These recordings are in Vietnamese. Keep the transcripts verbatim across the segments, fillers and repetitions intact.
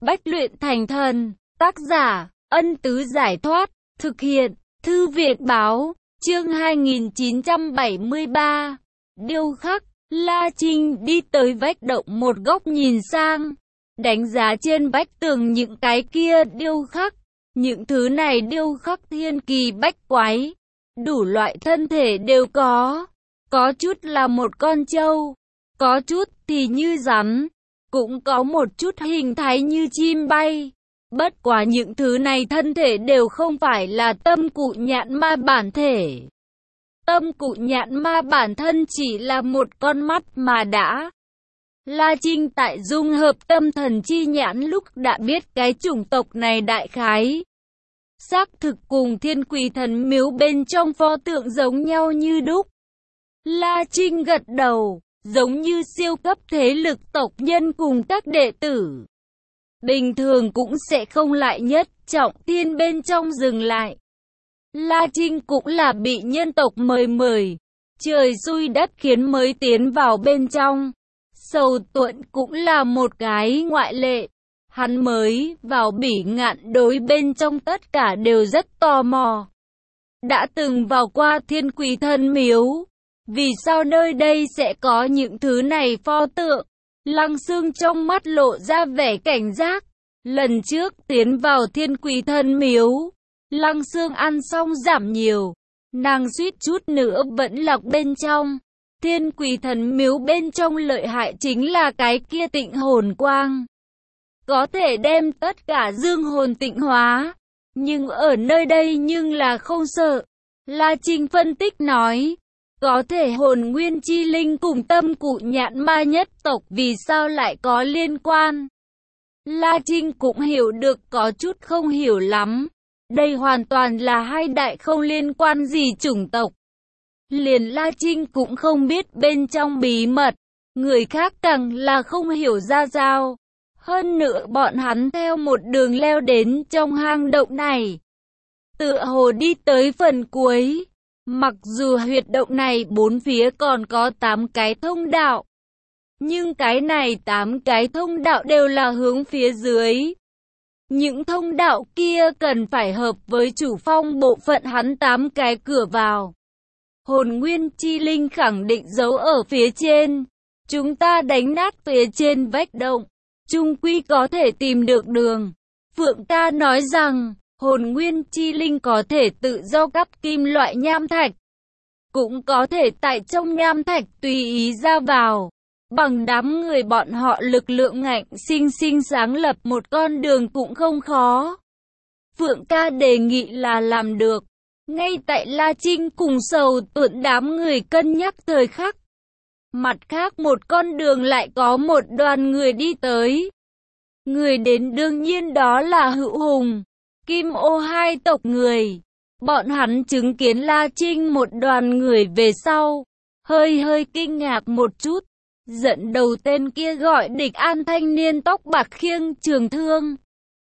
Bách luyện thành thần, tác giả, Ân Tứ Giải Thoát, thực hiện, Thư Viện Báo, chương hai nghìn chín trăm bảy mươi ba. Điêu khắc, La Trinh đi tới vách động một góc nhìn sang, đánh giá trên vách tường những cái kia điêu khắc. Những thứ này điêu khắc thiên kỳ bách quái, đủ loại thân thể đều có. Có chút là một con trâu, có chút thì như rắn, cũng có một chút hình thái như chim bay. Bất quá những thứ này thân thể đều không phải là tâm cụ nhạn ma bản thể. Tâm cụ nhạn ma bản thân chỉ là một con mắt mà đã. La Trinh tại dung hợp tâm thần chi nhãn lúc đã biết cái chủng tộc này đại khái. Xác thực cùng thiên quỷ thần miếu bên trong pho tượng giống nhau như đúc. La Trinh gật đầu, giống như siêu cấp thế lực tộc nhân cùng các đệ tử. Bình thường cũng sẽ không lại nhất trọng thiên bên trong dừng lại. La Trinh cũng là bị nhân tộc mời mời, trời xui đất khiến mới tiến vào bên trong. Sầu Tuận cũng là một cái ngoại lệ. Hắn mới vào Bỉ Ngạn đối bên trong tất cả đều rất tò mò. Đã từng vào qua thiên quỷ thần miếu, vì sao nơi đây sẽ có những thứ này pho tượng? Lăng Xương trong mắt lộ ra vẻ cảnh giác. Lần trước tiến vào thiên quỷ thần miếu, Lăng Xương ăn xong giảm nhiều, nàng suýt chút nữa vẫn lạc bên trong. Thiên quỷ thần miếu bên trong lợi hại chính là cái kia tịnh hồn quang, có thể đem tất cả dương hồn tịnh hóa, nhưng ở nơi đây nhưng là không sợ. La Trinh phân tích nói, có thể hồn nguyên chi linh cùng tâm cụ nhạn ma nhất tộc vì sao lại có liên quan. La Trinh cũng hiểu được có chút không hiểu lắm, đây hoàn toàn là hai đại không liên quan gì chủng tộc. Liền La Trinh cũng không biết bên trong bí mật, người khác càng là không hiểu ra sao. Hơn nữa bọn hắn theo một đường leo đến trong hang động này, tựa hồ đi tới phần cuối. Mặc dù huyệt động này bốn phía còn có tám cái thông đạo, nhưng cái này tám cái thông đạo đều là hướng phía dưới. Những thông đạo kia cần phải hợp với chủ phong bộ phận hắn tám cái cửa vào. Hồn nguyên chi linh khẳng định giấu ở phía trên. Chúng ta đánh nát phía trên vách động, chung quy có thể tìm được đường. Phượng ca nói rằng, hồn nguyên chi linh có thể tự do cắt kim loại nham thạch, cũng có thể tại trong nham thạch tùy ý ra vào. Bằng đám người bọn họ lực lượng ngạnh sinh sinh sáng lập một con đường cũng không khó. Phượng ca đề nghị là làm được. Ngay tại La Trinh cùng Sầu Tuận đám người cân nhắc thời khắc, mặt khác một con đường lại có một đoàn người đi tới. Người đến đương nhiên đó là Hữu Hùng, Kim Ô hai tộc người. Bọn hắn chứng kiến La Trinh một đoàn người về sau, hơi hơi kinh ngạc một chút. Dẫn đầu tên kia gọi Địch An thanh niên tóc bạc khiêng trường thương.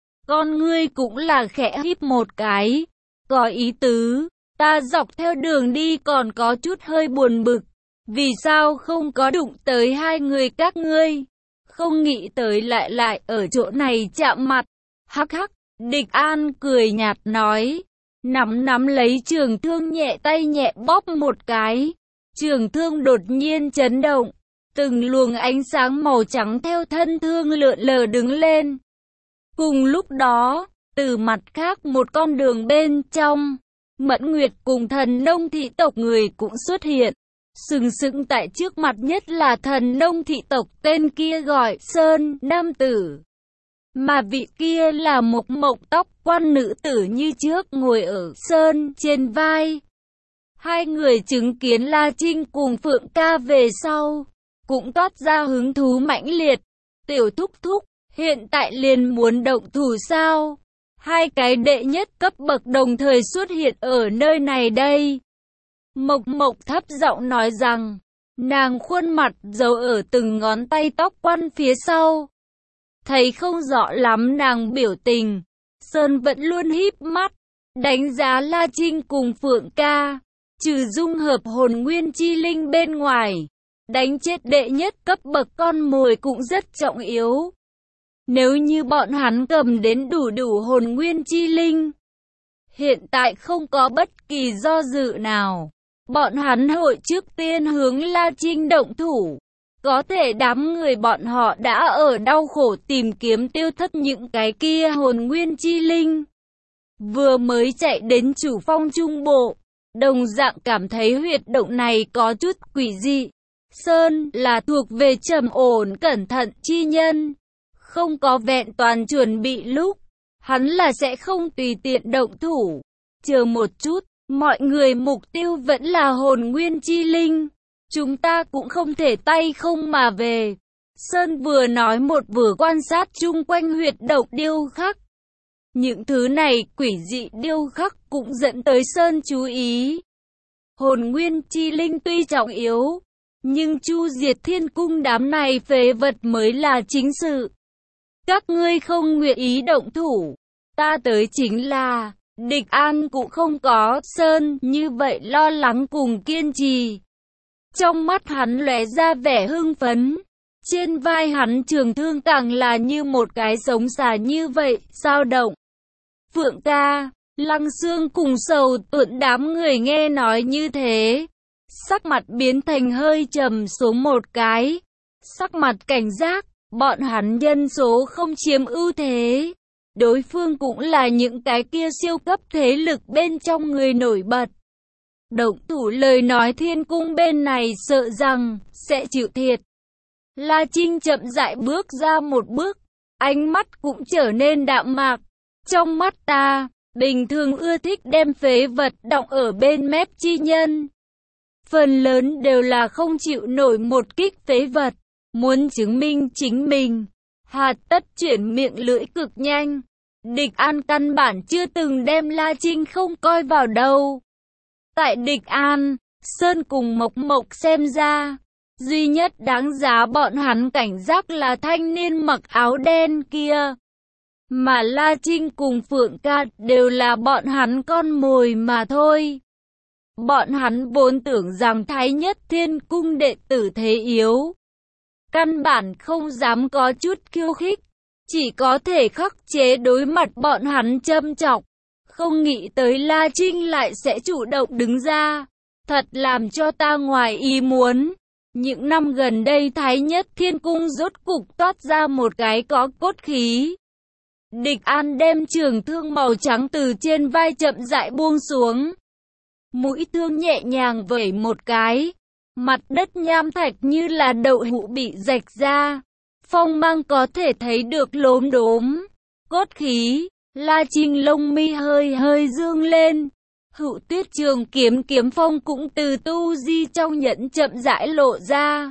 Con ngươi cũng là khẽ híp một cái, có ý tứ, ta dọc theo đường đi còn có chút hơi buồn bực. Vì sao không có đụng tới hai người các ngươi? Không nghĩ tới lại lại ở chỗ này chạm mặt. Hắc hắc, Địch An cười nhạt nói, nắm nắm lấy trường thương nhẹ tay nhẹ bóp một cái. Trường thương đột nhiên chấn động, từng luồng ánh sáng màu trắng theo thân thương lượn lờ đứng lên. Cùng lúc đó, từ mặt khác một con đường bên trong, Mẫn Nguyệt cùng thần nông thị tộc người cũng xuất hiện. Sừng sững tại trước mặt nhất là thần nông thị tộc tên kia gọi Sơn Nam Tử. Mà vị kia là một mộng tóc quan nữ tử như trước ngồi ở Sơn trên vai. Hai người chứng kiến La Trinh cùng Phượng ca về sau, cũng toát ra hứng thú mãnh liệt. Tiểu thúc thúc, hiện tại liền muốn động thủ sao? Hai cái đệ nhất cấp bậc đồng thời xuất hiện ở nơi này đây. Mộc Mộc thấp giọng nói rằng, nàng khuôn mặt giấu ở từng ngón tay tóc quăn phía sau. Thấy không rõ lắm nàng biểu tình, Sơn vẫn luôn híp mắt, đánh giá La Trinh cùng Phượng ca. Trừ dung hợp hồn nguyên chi linh bên ngoài, đánh chết đệ nhất cấp bậc con mồi cũng rất trọng yếu. Nếu như bọn hắn cầm đến đủ đủ hồn nguyên chi linh, hiện tại không có bất kỳ do dự nào, bọn hắn hội trước tiên hướng La Trinh động thủ. Có thể đám người bọn họ đã ở đau khổ tìm kiếm tiêu thất những cái kia hồn nguyên chi linh. Vừa mới chạy đến chủ phong trung bộ, đồng dạng cảm thấy huyệt động này có chút quỷ dị. Sơn là thuộc về trầm ổn cẩn thận chi nhân, không có vẹn toàn chuẩn bị lúc, hắn là sẽ không tùy tiện động thủ. Chờ một chút, mọi người mục tiêu vẫn là hồn nguyên chi linh, chúng ta cũng không thể tay không mà về. Sơn vừa nói một vừa quan sát chung quanh huyệt động điêu khắc. Những thứ này quỷ dị điêu khắc cũng dẫn tới Sơn chú ý. Hồn nguyên chi linh tuy trọng yếu, nhưng chu diệt thiên cung đám này phế vật mới là chính sự. Các ngươi không nguyện ý động thủ, ta tới chính là, địch an cũng không có Sơn như vậy lo lắng cùng kiên trì. Trong mắt hắn lóe ra vẻ hưng phấn, trên vai hắn trường thương càng là như một cái sống xà như vậy, dao động. Phượng ca, Lăng Xương cùng Sầu Tuẫn đám người nghe nói như thế, sắc mặt biến thành hơi trầm xuống một cái, sắc mặt cảnh giác, bọn hắn nhân số không chiếm ưu thế, đối phương cũng là những cái kia siêu cấp thế lực bên trong người nổi bật. Động thủ lời nói thiên cung bên này sợ rằng sẽ chịu thiệt. La Trinh chậm rãi bước ra một bước, ánh mắt cũng trở nên đạm mạc. Trong mắt ta, bình thường ưa thích đem phế vật đọng ở bên mép chi nhân. Phần lớn đều là không chịu nổi một kích phế vật, muốn chứng minh chính mình. Hà tất chuyển miệng lưỡi cực nhanh. Địch An căn bản chưa từng đem La Trinh không coi vào đâu. Tại Địch An, Sơn cùng Mộc Mộc xem ra, duy nhất đáng giá bọn hắn cảnh giác là thanh niên mặc áo đen kia. Mà La Trinh cùng Phượng ca đều là bọn hắn con mồi mà thôi. Bọn hắn vốn tưởng rằng Thái Nhất Thiên Cung đệ tử thế yếu, căn bản không dám có chút khiêu khích, chỉ có thể khắc chế đối mặt bọn hắn châm chọc. Không nghĩ tới La Trinh lại sẽ chủ động đứng ra, thật làm cho ta ngoài ý muốn. Những năm gần đây Thái Nhất Thiên Cung rốt cục toát ra một cái có cốt khí. Địch An đem trường thương màu trắng từ trên vai chậm rãi buông xuống. Mũi thương nhẹ nhàng vẩy một cái, mặt đất nham thạch như là đậu hũ bị rạch ra, phong mang có thể thấy được lốm đốm. Cốt khí, La Trinh lông mi hơi hơi dương lên, Hữu Tuyết trường kiếm kiếm phong cũng từ tu di trong nhẫn chậm rãi lộ ra.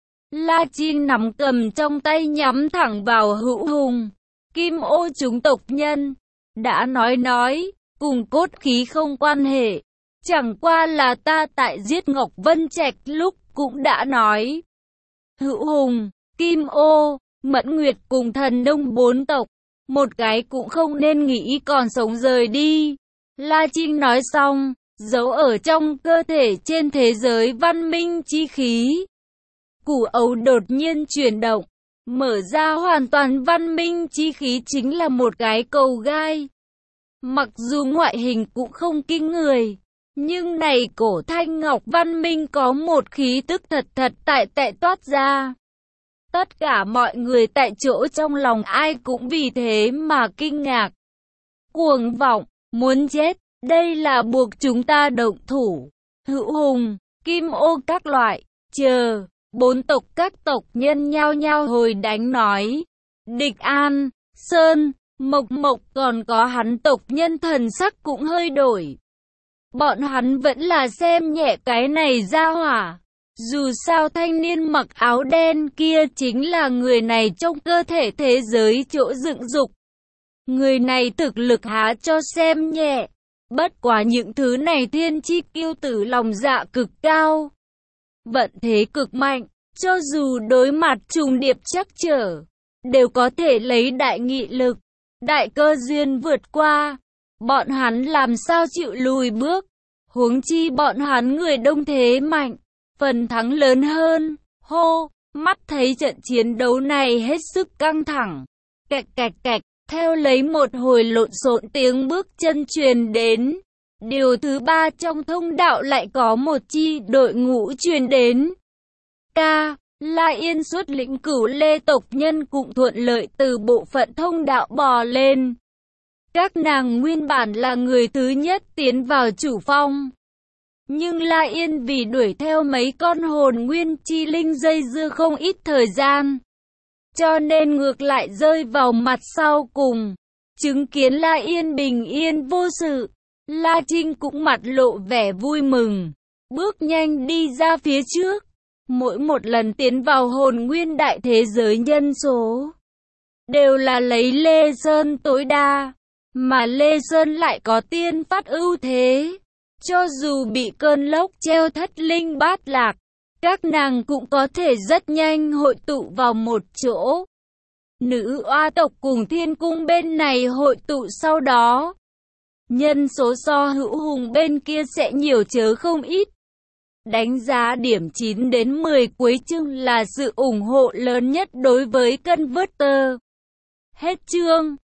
La Trinh nắm cầm trong tay nhắm thẳng vào Hữu Hùng, Kim Ô chúng tộc nhân. Đã nói nói, cùng cốt khí không quan hệ. Chẳng qua là ta tại giết Ngọc Vân Trạch lúc cũng đã nói. Hữu Hùng, Kim Ô, Mẫn Nguyệt cùng Thần Đông bốn tộc, một cái cũng không nên nghĩ còn sống rời đi. La Trinh nói xong, giấu ở trong cơ thể trên thế giới văn minh chi khí. Củ ấu đột nhiên chuyển động, mở ra hoàn toàn văn minh chi khí chính là một cái cầu gai. Mặc dù ngoại hình cũng không kinh người, nhưng này cổ thanh ngọc văn minh có một khí tức thật thật tại tại toát ra. Tất cả mọi người tại chỗ trong lòng ai cũng vì thế mà kinh ngạc. Cuồng vọng, muốn chết, đây là buộc chúng ta động thủ. Hữu Hùng, Kim Ô các loại, chờ, bốn tộc các tộc nhân nhao nhao hồi đánh nói. Địch An, Sơn, Mộc Mộc còn có hắn tộc nhân thần sắc cũng hơi đổi. Bọn hắn vẫn là xem nhẹ cái này ra hỏa. Dù sao thanh niên mặc áo đen kia chính là người này trong cơ thể thế giới chỗ dựng dục. Người này thực lực há cho xem nhẹ. Bất quá những thứ này thiên chi kiêu tử lòng dạ cực cao. Vận thế cực mạnh, cho dù đối mặt trùng điệp chắc trở, đều có thể lấy đại nghị lực, đại cơ duyên vượt qua. Bọn hắn làm sao chịu lùi bước, huống chi bọn hắn người đông thế mạnh, phần thắng lớn hơn. Hô, mắt thấy trận chiến đấu này hết sức căng thẳng, Cạch cạch cạch, theo lấy một hồi lộn xộn tiếng bước chân truyền đến. Điều thứ ba trong thông đạo lại có một chi đội ngũ truyền đến. Ca, La Yên xuất lĩnh Cửu Lê tộc nhân cũng thuận lợi từ bộ phận thông đạo bò lên. Các nàng nguyên bản là người thứ nhất tiến vào chủ phong. Nhưng La Yên vì đuổi theo mấy con hồn nguyên chi linh dây dưa không ít thời gian, cho nên ngược lại rơi vào mặt sau cùng. Chứng kiến La Yên bình yên vô sự, La Trinh cũng mặt lộ vẻ vui mừng, bước nhanh đi ra phía trước. Mỗi một lần tiến vào hồn nguyên đại thế giới nhân số đều là lấy Lê Sơn tối đa, mà Lê Sơn lại có tiên phát ưu thế. Cho dù bị cơn lốc treo thất linh bát lạc, các nàng cũng có thể rất nhanh hội tụ vào một chỗ. Nữ oa tộc cùng thiên cung bên này hội tụ sau đó, nhân số so hữu hùng bên kia sẽ nhiều chớ không ít. Đánh giá điểm chín đến mười cuối chương là sự ủng hộ lớn nhất đối với Converter. Hết chương.